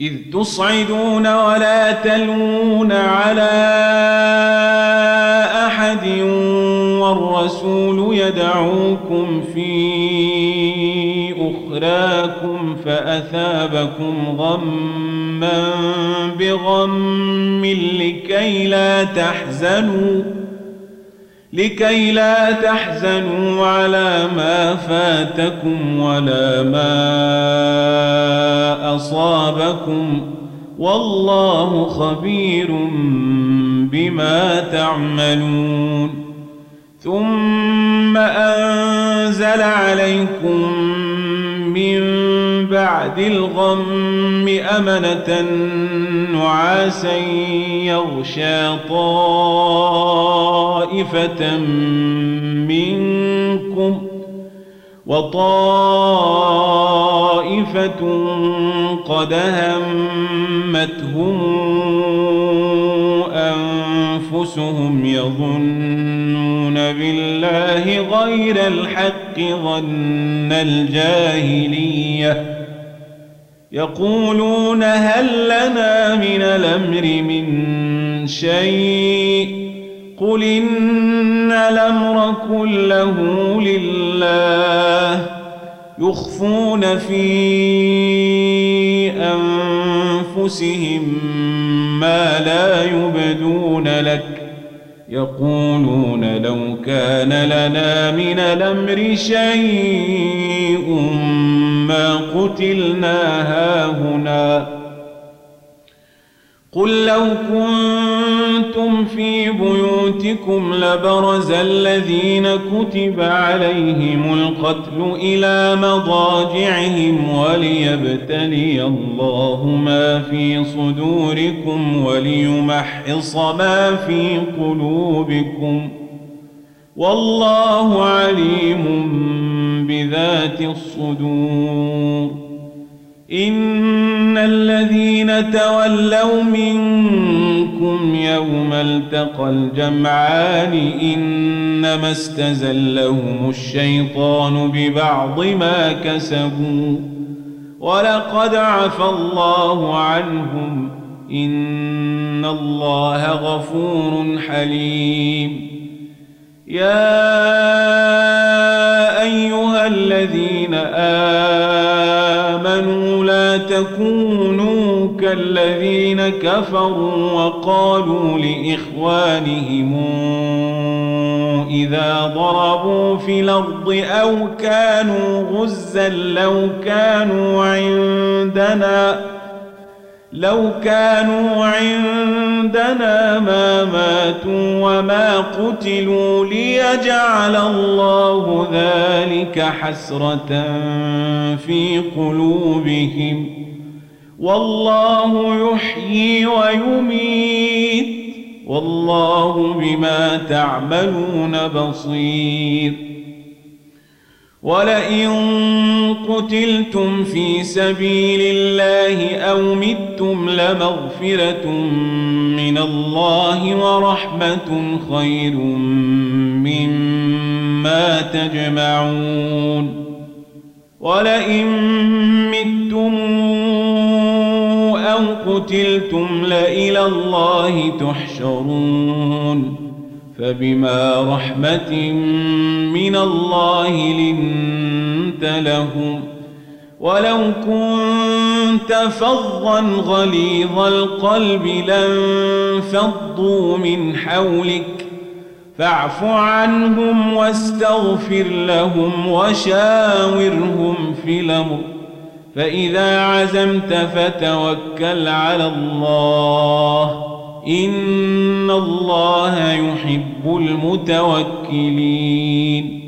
إذ تصعدون ولا تلوون على أحد والرسول يدعوكم في أخراكم فأثابكم غما بغم لكي لا تحزنوا على ما فاتكم ولا ما أصابكم والله خبير بما تعملون ثم أنزل عليكم من بعد الغم أمنة نعاسا يغشى طائفة منكم وطائفة قد همتهم أنفسهم يظنون بالله غير الحق ظن الجاهلية يقولون هل لنا من الأمر من شيء قل إن الأمر كله لله يخفون في أنفسهم ما لا يبدون لك يقولون لو كان لنا من الأمر شيء ما قتلنا هاهنا قل لو كنتم في بيوتكم لبرز الذين كتب عليهم القتل إلى مضاجعهم وليبتلي الله ما في صدوركم وليمحص ما في قلوبكم والله عليم بذات الصدور إن الذين تولوا منكم يوم التقى الجمعان إنما استزلهم الشيطان ببعض ما كسبوا ولقد عفى الله عنهم إن الله غفور حليم يا أيها الذين آمنوا لا تكونوا كالذين كفروا وقالوا لإخوانهم إذا ضربوا في الأرض أو كانوا غزا لو كانوا عندنا ما ماتوا وما قتلوا ليجعل الله ذلك حسرة في قلوبهم والله يحيي ويميت والله بما تعملون بصير ولئن قتلتم في سبيل الله أو متم لمغفرة من الله ورحمة خير مما تجمعون ولئن متم أو قتلتم لإلى الله تحشرون فبما رحمة من الله لنت لهم ولو كنت فظا غليظ القلب لانفضوا من حولك فاعف عنهم واستغفر لهم وشاورهم في الأمر فإذا عزمت فتوكل على الله إن الله يحب المتوكلين